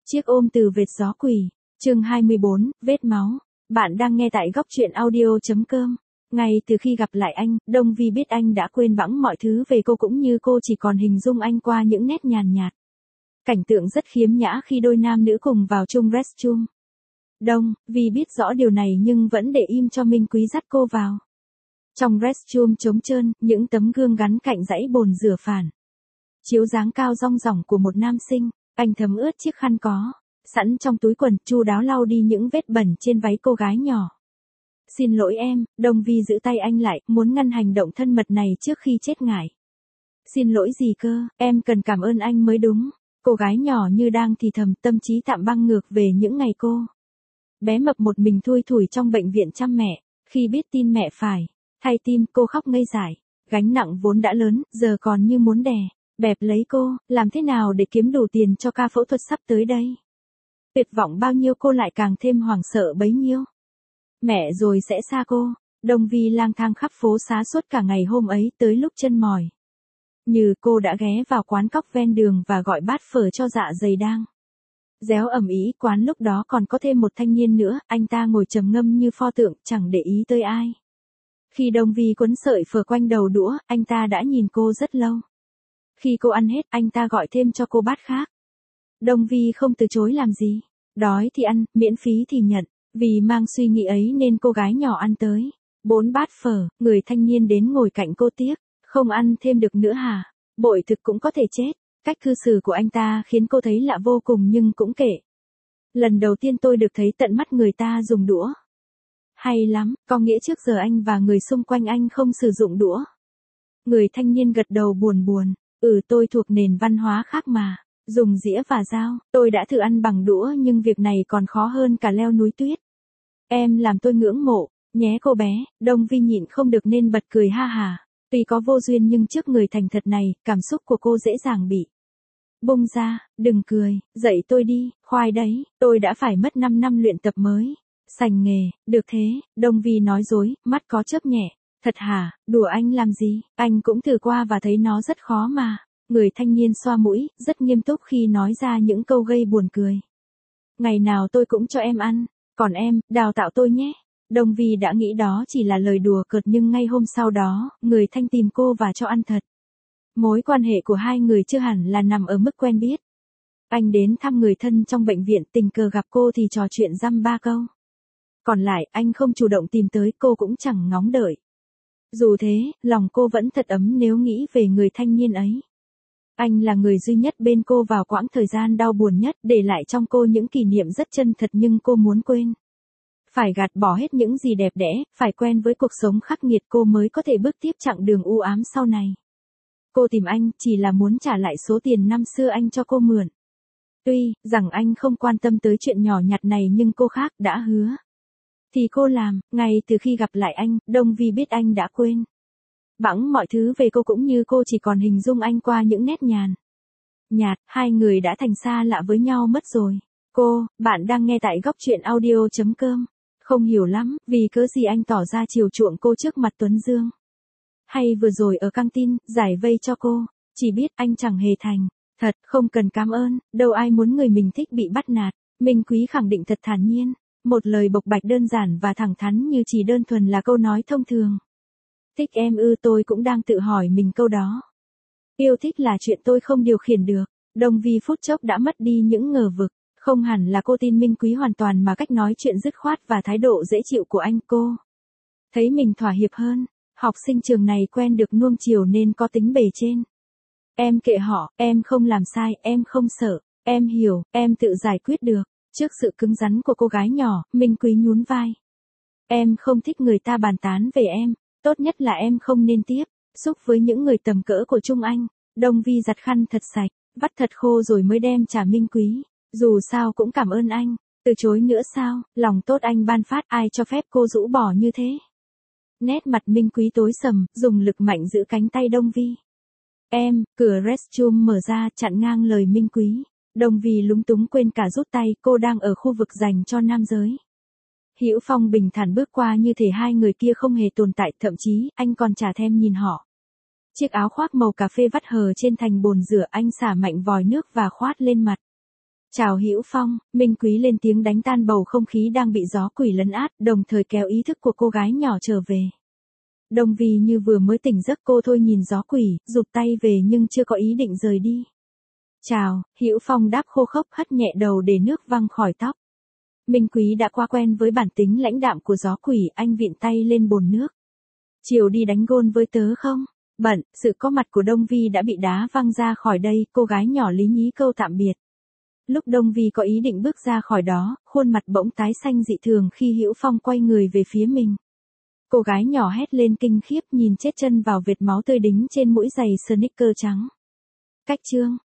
Chiếc ôm từ vệt gió quỷ, chương 24, vết máu. Bạn đang nghe tại góc truyện audio.com. Ngay từ khi gặp lại anh, Đông Vi biết anh đã quên bẵng mọi thứ về cô cũng như cô chỉ còn hình dung anh qua những nét nhàn nhạt. Cảnh tượng rất khiếm nhã khi đôi nam nữ cùng vào chung restroom. Đông Vi biết rõ điều này nhưng vẫn để im cho Minh Quý dắt cô vào. Trong restroom trống trơn, những tấm gương gắn cạnh dãy bồn rửa phản. Chiếu dáng cao rong ròng của một nam sinh, anh thấm ướt chiếc khăn có sẵn trong túi quần, chu đáo lau đi những vết bẩn trên váy cô gái nhỏ. Xin lỗi em, Đông Vi giữ tay anh lại, muốn ngăn hành động thân mật này trước khi chết ngải. Xin lỗi gì cơ, em cần cảm ơn anh mới đúng. Cô gái nhỏ như đang thì thầm, tâm trí tạm băng ngược về những ngày cô bé mập một mình thui thủi trong bệnh viện chăm mẹ. Khi biết tin mẹ phải thay tim, cô khóc ngây dại. Gánh nặng vốn đã lớn, giờ còn như muốn đè bẹp lấy cô. Làm thế nào để kiếm đủ tiền cho ca phẫu thuật sắp tới đây? Tuyệt vọng bao nhiêu cô lại càng thêm hoảng sợ bấy nhiêu. Mẹ rồi sẽ xa cô. Đông Vi lang thang khắp phố xá suốt cả ngày hôm ấy, tới lúc chân mỏi như cô đã ghé vào quán cóc ven đường và gọi bát phở cho dạ dày đang réo ầm ĩ. Quán lúc đó còn có thêm một thanh niên nữa, anh ta ngồi trầm ngâm như pho tượng, chẳng để ý tới ai. Khi Đông Vi quấn sợi phở quanh đầu đũa, anh ta đã nhìn cô rất lâu. Khi cô ăn hết, anh ta gọi thêm cho cô bát khác. Đông Vi không từ chối làm gì. Đói thì ăn, miễn phí thì nhận. Vì mang suy nghĩ ấy nên cô gái nhỏ ăn tới 4 bát phở. Người thanh niên đến ngồi cạnh cô tiếc. Không ăn thêm được nữa hả? Bội thực cũng có thể chết. Cách cư xử của anh ta khiến cô thấy lạ vô cùng nhưng cũng kệ. Lần đầu tiên tôi được thấy tận mắt người ta dùng đũa. Hay lắm, có nghĩa trước giờ anh và người xung quanh anh không sử dụng đũa. Người thanh niên gật đầu buồn buồn. Tôi thuộc nền văn hóa khác mà. Dùng dĩa và dao, tôi đã thử ăn bằng đũa nhưng việc này còn khó hơn cả leo núi tuyết. Em làm tôi ngưỡng mộ, nhé cô bé. Đông Vi nhịn không được nên bật cười ha hà. Tuy có vô duyên nhưng trước người thành thật này, cảm xúc của cô dễ dàng bị bung ra. Đừng cười, dạy tôi đi, khoai đấy, tôi đã phải mất 5 năm luyện tập mới sành nghề. Được thế, Đông Vi nói dối, mắt có chớp nhẹ. Thật hả, đùa anh làm gì, anh cũng thử qua và thấy nó rất khó mà. Người thanh niên xoa mũi, rất nghiêm túc khi nói ra những câu gây buồn cười. Ngày nào tôi cũng cho em ăn, còn em, đào tạo tôi nhé. Đông Vi đã nghĩ đó chỉ là lời đùa cợt nhưng ngay hôm sau đó, người thanh tìm cô và cho ăn thật. Mối quan hệ của hai người chưa hẳn là nằm ở mức quen biết. Anh đến thăm người thân trong bệnh viện, tình cờ gặp cô thì trò chuyện dăm ba câu. Còn lại, anh không chủ động tìm tới, cô cũng chẳng ngóng đợi. Dù thế, lòng cô vẫn thật ấm nếu nghĩ về người thanh niên ấy. Anh là người duy nhất bên cô vào quãng thời gian đau buồn nhất, để lại trong cô những kỷ niệm rất chân thật nhưng cô muốn quên. Phải gạt bỏ hết những gì đẹp đẽ, phải quen với cuộc sống khắc nghiệt cô mới có thể bước tiếp chặng đường u ám sau này. Cô tìm anh chỉ là muốn trả lại số tiền năm xưa anh cho cô mượn. Tuy rằng anh không quan tâm tới chuyện nhỏ nhặt này nhưng cô khác, đã hứa thì cô làm. Ngay từ khi gặp lại anh, Đông Vi biết anh đã quên bẵng mọi thứ về cô cũng như cô chỉ còn hình dung anh qua những nét nhàn nhạt. Hai người đã thành xa lạ với nhau mất rồi. Bạn đang nghe tại góc truyện audio.com. Không hiểu lắm, vì cớ gì anh tỏ ra chiều chuộng cô trước mặt Tuấn Dương. Hay vừa rồi ở căng tin, giải vây cho cô. Chỉ biết anh chẳng hề thành thật, không cần cảm ơn, đâu ai muốn người mình thích bị bắt nạt. Minh Quý khẳng định thật thản nhiên. Một lời bộc bạch đơn giản và thẳng thắn như chỉ đơn thuần là câu nói thông thường. Thích em ư? Tôi cũng đang tự hỏi mình câu đó. Yêu thích là chuyện tôi không điều khiển được. Đông Vi phút chốc đã mất đi những ngờ vực. Không hẳn là cô tin Minh Quý hoàn toàn mà cách nói chuyện dứt khoát và thái độ dễ chịu của anh. Cô thấy mình thỏa hiệp hơn. Học sinh trường này quen được nuông chiều nên có tính bề trên. Em kệ họ, em không làm sai, em không sợ, em hiểu, em tự giải quyết được. Trước sự cứng rắn của cô gái nhỏ, Minh Quý nhún vai. Em không thích người ta bàn tán về em. Tốt nhất là em không nên tiếp xúc với những người tầm cỡ của Trung Anh. Đông Vi giặt khăn thật sạch, vắt thật khô rồi mới đem trả Minh Quý. Dù sao cũng cảm ơn anh. Từ chối nữa sao? Lòng tốt anh ban phát, ai cho phép cô rũ bỏ như thế? Nét mặt Minh Quý tối sầm, dùng lực mạnh giữ cánh tay Đông Vi. Cửa restroom mở ra chặn ngang lời Minh Quý. Đông Vi lúng túng quên cả rút tay, cô đang ở khu vực dành cho nam giới. Hữu Phong bình thản bước qua như thể hai người kia không hề tồn tại, thậm chí, anh còn chả thèm nhìn họ. Chiếc áo khoác màu cà phê vắt hờ trên thành bồn rửa, anh xả mạnh vòi nước và khoát lên mặt. Chào Hữu Phong, Minh Quý lên tiếng đánh tan bầu không khí đang bị gió quỷ lấn át, đồng thời kéo ý thức của cô gái nhỏ trở về. Đồng vì như vừa mới tỉnh giấc cô thôi nhìn gió quỷ, rụt tay về nhưng chưa có ý định rời đi. Chào, Hữu Phong đáp khô khốc hất nhẹ đầu để nước văng khỏi tóc. Minh Quý đã quá quen với bản tính lãnh đạm của gió quỷ, anh vịn tay lên bồn nước. Chiều đi đánh gôn với tớ không? Bận, sự có mặt của Đông Vi đã bị đá văng ra khỏi đây, cô gái nhỏ lý nhí câu tạm biệt. Lúc Đông Vi có ý định bước ra khỏi đó, khuôn mặt bỗng tái xanh dị thường khi Hữu Phong quay người về phía mình. Cô gái nhỏ hét lên kinh khiếp nhìn chết chân vào vệt máu tươi đính trên mũi giày sneaker trắng. Cách chương